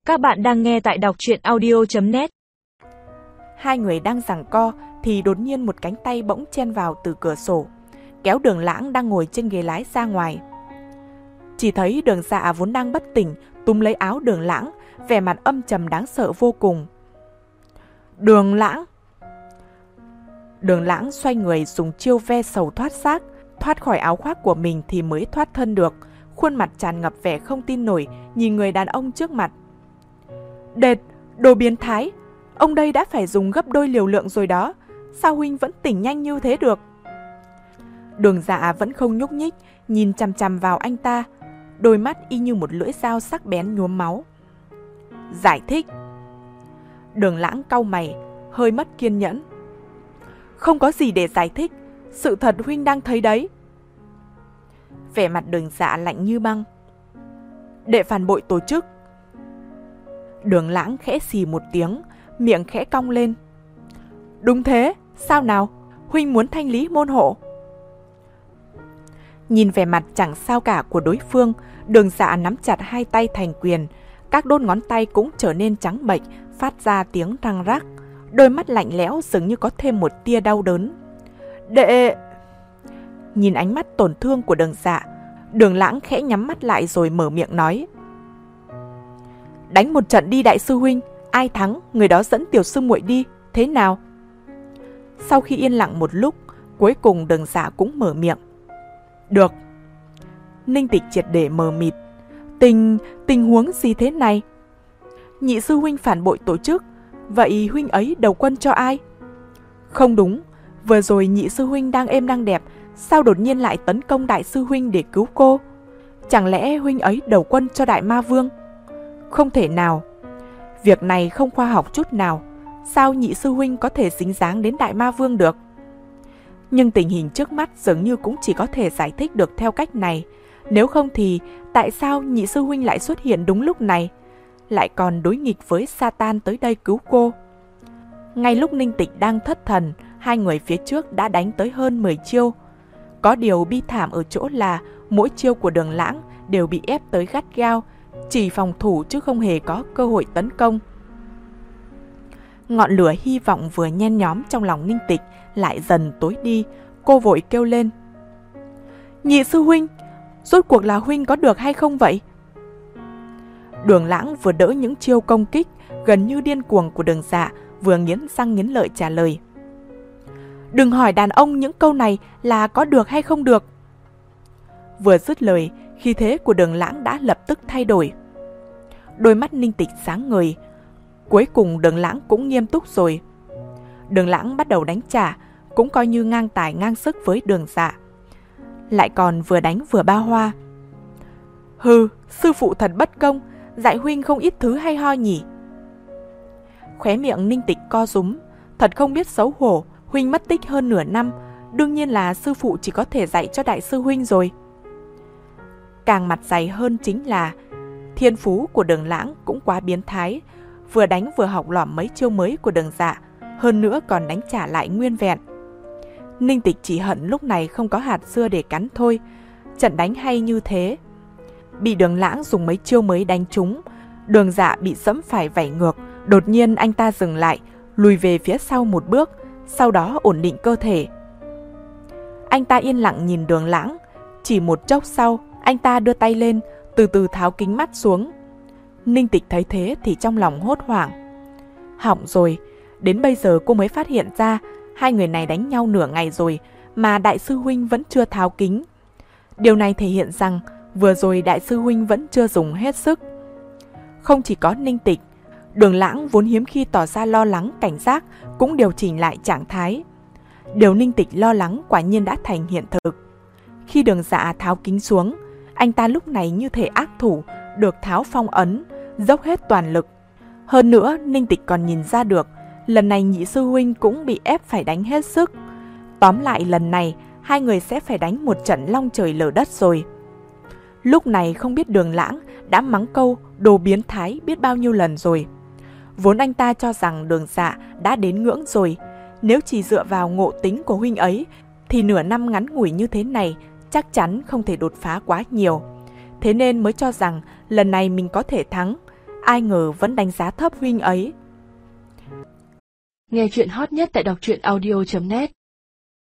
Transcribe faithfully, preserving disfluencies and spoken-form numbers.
Các bạn đang nghe tại đọc truyện audio chấm net. Hai người đang giằng co thì đột nhiên một cánh tay bỗng chen vào từ cửa sổ, kéo Đường Lãng đang ngồi trên ghế lái ra ngoài. Chỉ thấy Đường Dạ vốn đang bất tỉnh túm lấy áo Đường Lãng, vẻ mặt âm trầm đáng sợ vô cùng. Đường Lãng! Đường Lãng xoay người dùng chiêu ve sầu thoát xác, thoát khỏi áo khoác của mình thì mới thoát thân được, khuôn mặt tràn ngập vẻ không tin nổi nhìn người đàn ông trước mặt. Đệt, đồ biến thái, ông đây đã phải dùng gấp đôi liều lượng rồi đó, sao huynh vẫn tỉnh nhanh như thế được? Đường Dạ vẫn không nhúc nhích, nhìn chằm chằm vào anh ta, đôi mắt y như một lưỡi dao sắc bén nhuốm máu. Giải thích. Đường Lãng cau mày, hơi mất kiên nhẫn. Không có gì để giải thích, sự thật huynh đang thấy đấy. Vẻ mặt Đường Dạ lạnh như băng. Đệ phản bội tổ chức. Đường Lãng khẽ xì một tiếng, miệng khẽ cong lên. Đúng thế, sao nào, huynh muốn thanh lý môn hộ? Nhìn vẻ mặt chẳng sao cả của đối phương, Đường Dạ nắm chặt hai tay thành quyền, các đốt ngón tay cũng trở nên trắng bệch, phát ra tiếng răng rắc, đôi mắt lạnh lẽo dường như có thêm một tia đau đớn. Đệ... Nhìn ánh mắt tổn thương của Đường Dạ, Đường Lãng khẽ nhắm mắt lại rồi mở miệng nói. Đánh một trận đi đại sư huynh, ai thắng người đó dẫn tiểu sư muội đi, thế nào? Sau khi yên lặng một lúc, cuối cùng Đường Dạ cũng mở miệng. Được. Ninh Tịch triệt để mờ mịt. Tình, tình huống gì thế này? Nhị sư huynh phản bội tổ chức, vậy huynh ấy đầu quân cho ai? Không đúng, vừa rồi nhị sư huynh đang êm đang đẹp, sao đột nhiên lại tấn công đại sư huynh để cứu cô? Chẳng lẽ huynh ấy đầu quân cho đại ma vương? Không thể nào. Việc này không khoa học chút nào. Sao nhị sư huynh có thể dính dáng đến đại ma vương được? Nhưng tình hình trước mắt dường như cũng chỉ có thể giải thích được theo cách này. Nếu không thì tại sao nhị sư huynh lại xuất hiện đúng lúc này, lại còn đối nghịch với Satan tới đây cứu cô? Ngay lúc Ninh Tịch đang thất thần, hai người phía trước đã đánh tới hơn mười chiêu. Có điều bi thảm ở chỗ là mỗi chiêu của Đường Lãng đều bị ép tới gắt gao, chỉ phòng thủ chứ không hề có cơ hội tấn công. Ngọn lửa hy vọng vừa nhen nhóm trong lòng Ninh Tịch lại dần tối đi, cô vội kêu lên. Nhị sư huynh, rốt cuộc là huynh có được hay không vậy? Đường Lãng vừa đỡ những chiêu công kích gần như điên cuồng của Đường Dạ, vừa nghiến răng nghiến lợi trả lời. Đừng hỏi đàn ông những câu này là có được hay không được. Vừa dứt lời, khí thế của Đường Lãng đã lập tức thay đổi. Đôi mắt Ninh Tịch sáng ngời. Cuối cùng Đường Lãng cũng nghiêm túc rồi. Đường Lãng bắt đầu đánh trả, cũng coi như ngang tài ngang sức với Đường Dạ. Lại còn vừa đánh vừa ba hoa. Hừ, sư phụ thật bất công, dạy huynh không ít thứ hay ho nhỉ. Khóe miệng Ninh Tịch co rúm, thật không biết xấu hổ, huynh mất tích hơn nửa năm, đương nhiên là sư phụ chỉ có thể dạy cho đại sư huynh rồi. Càng mặt dày hơn chính là thiên phú của Đường Lãng cũng quá biến thái, vừa đánh vừa học lỏm mấy chiêu mới của Đường Dạ, hơn nữa còn đánh trả lại nguyên vẹn. Ninh Tịch chỉ hận lúc này không có hạt dưa để cắn thôi. Trận đánh hay như thế, bị Đường Lãng dùng mấy chiêu mới đánh trúng, Đường Dạ bị dẫm phải vảy ngược. Đột nhiên anh ta dừng lại, lùi về phía sau một bước, sau đó ổn định cơ thể. Anh ta yên lặng nhìn Đường Lãng. Chỉ một chốc sau, anh ta đưa tay lên, từ từ tháo kính mắt xuống. Ninh Tịch thấy thế thì trong lòng hốt hoảng. Hỏng rồi, đến bây giờ cô mới phát hiện ra hai người này đánh nhau nửa ngày rồi mà đại sư huynh vẫn chưa tháo kính. Điều này thể hiện rằng vừa rồi đại sư huynh vẫn chưa dùng hết sức. Không chỉ có Ninh Tịch, Đường Lãng vốn hiếm khi tỏ ra lo lắng cảnh giác cũng điều chỉnh lại trạng thái. Điều Ninh Tịch lo lắng quả nhiên đã thành hiện thực. Khi Đường Dạ tháo kính xuống, anh ta lúc này như thể ác thủ được tháo phong ấn, dốc hết toàn lực. Hơn nữa, Ninh Tịch còn nhìn ra được lần này nhị sư huynh cũng bị ép phải đánh hết sức. Tóm lại lần này hai người sẽ phải đánh một trận long trời lở đất rồi. Lúc này không biết Đường Lãng đã mắng câu đồ biến thái biết bao nhiêu lần rồi. Vốn anh ta cho rằng Đường Dạ đã đến ngưỡng rồi, nếu chỉ dựa vào ngộ tính của huynh ấy thì nửa năm ngắn ngủi như thế này chắc chắn không thể đột phá quá nhiều. Thế nên mới cho rằng lần này mình có thể thắng. ai ngờ vẫn đánh giá thấp huynh ấy. Nghe chuyện hot nhất tại đọc truyện audio chấm net.